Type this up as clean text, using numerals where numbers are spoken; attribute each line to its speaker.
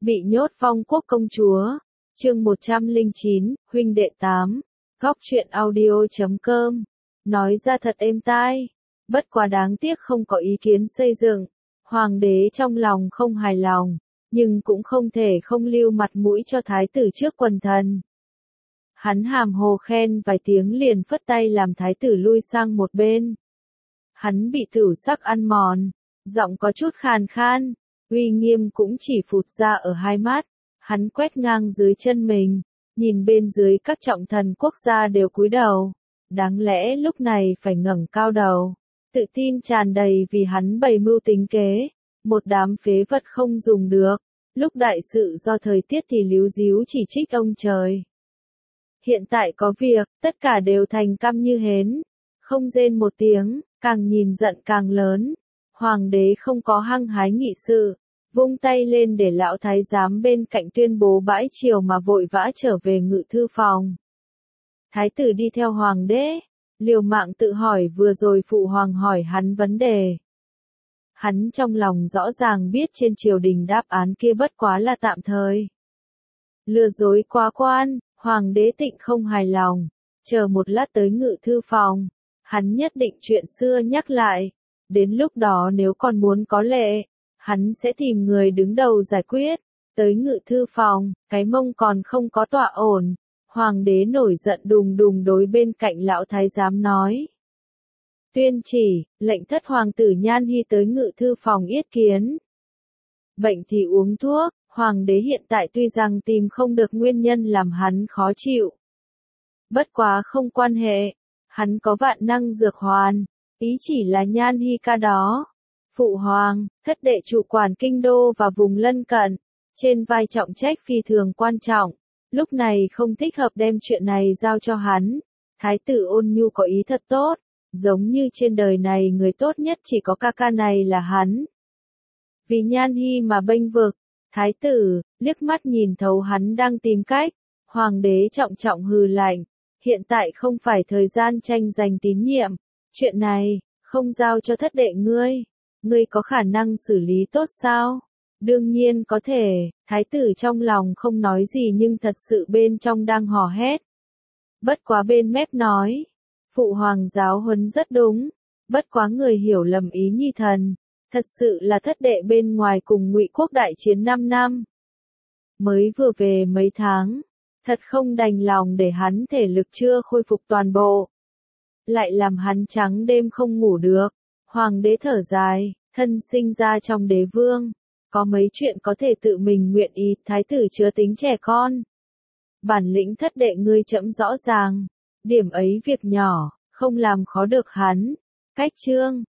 Speaker 1: Bị nhốt Phong Quốc công chúa. Chương 109, huynh đệ 8. Góc truyện audio.com. Nói ra thật êm tai. Bất quá đáng tiếc không có ý kiến xây dựng. Hoàng đế trong lòng không hài lòng, nhưng cũng không thể không lưu mặt mũi cho thái tử trước quần thần. Hắn hàm hồ khen vài tiếng liền phất tay làm thái tử lui sang một bên. Hắn bị tửu sắc ăn mòn, giọng có chút khàn khan, uy nghiêm cũng chỉ phụt ra ở hai mắt. Hắn quét ngang dưới chân mình, nhìn bên dưới các trọng thần quốc gia đều cúi đầu. Đáng lẽ lúc này phải ngẩng cao đầu, tự tin tràn đầy vì hắn bày mưu tính kế. Một đám phế vật không dùng được, lúc đại sự do thời tiết thì líu díu chỉ trích ông trời. Hiện tại có việc, tất cả đều thành câm như hến, không rên một tiếng, càng nhìn giận càng lớn. Hoàng đế không có hăng hái nghị sự, vung tay lên để lão thái giám bên cạnh tuyên bố bãi triều mà vội vã trở về ngự thư phòng. Thái tử đi theo hoàng đế, liều mạng tự hỏi vừa rồi phụ hoàng hỏi hắn vấn đề. Hắn trong lòng rõ ràng biết trên triều đình đáp án kia bất quá là tạm thời. Lừa dối quá quan, hoàng đế tịnh không hài lòng, chờ một lát tới ngự thư phòng, hắn nhất định chuyện xưa nhắc lại, đến lúc đó nếu còn muốn có lệ, hắn sẽ tìm người đứng đầu giải quyết. Tới ngự thư phòng, cái mông còn không có tọa ổn, hoàng đế nổi giận đùng đùng đối bên cạnh lão thái giám nói. Tuyên chỉ, lệnh thất hoàng tử Nhan Hy tới ngự thư phòng yết kiến. Bệnh thì uống thuốc, hoàng đế hiện tại tuy rằng tìm không được nguyên nhân làm hắn khó chịu. Bất quá không quan hệ, hắn có vạn năng dược hoàn, ý chỉ là Nhan Hy ca đó. Phụ hoàng, thất đệ chủ quản kinh đô và vùng lân cận, trên vai trọng trách phi thường quan trọng, lúc này không thích hợp đem chuyện này giao cho hắn. Thái tử Ôn Nhu có ý thật tốt, giống như trên đời này người tốt nhất chỉ có ca ca này là hắn. Vì Nhan Hy mà bênh vực, thái tử, liếc mắt nhìn thấu hắn đang tìm cách, hoàng đế trọng trọng hừ lạnh, hiện tại không phải thời gian tranh giành tín nhiệm, chuyện này, không giao cho thất đệ ngươi có khả năng xử lý tốt sao? Đương nhiên có thể, thái tử trong lòng không nói gì nhưng thật sự bên trong đang hò hét. Bất quá bên mép nói, phụ hoàng giáo huấn rất đúng, bất quá người hiểu lầm ý nhi thần, thật sự là thất đệ bên ngoài cùng Ngụy quốc đại chiến 5 năm. Mới vừa về mấy tháng, thật không đành lòng để hắn thể lực chưa khôi phục toàn bộ. Lại làm hắn trắng đêm không ngủ được, hoàng đế thở dài, thân sinh ra trong đế vương, có mấy chuyện có thể tự mình nguyện ý, thái tử chứa tính trẻ con. Bản lĩnh thất đệ ngươi trẫm rõ ràng, điểm ấy việc nhỏ, không làm khó được hắn. Cách chương,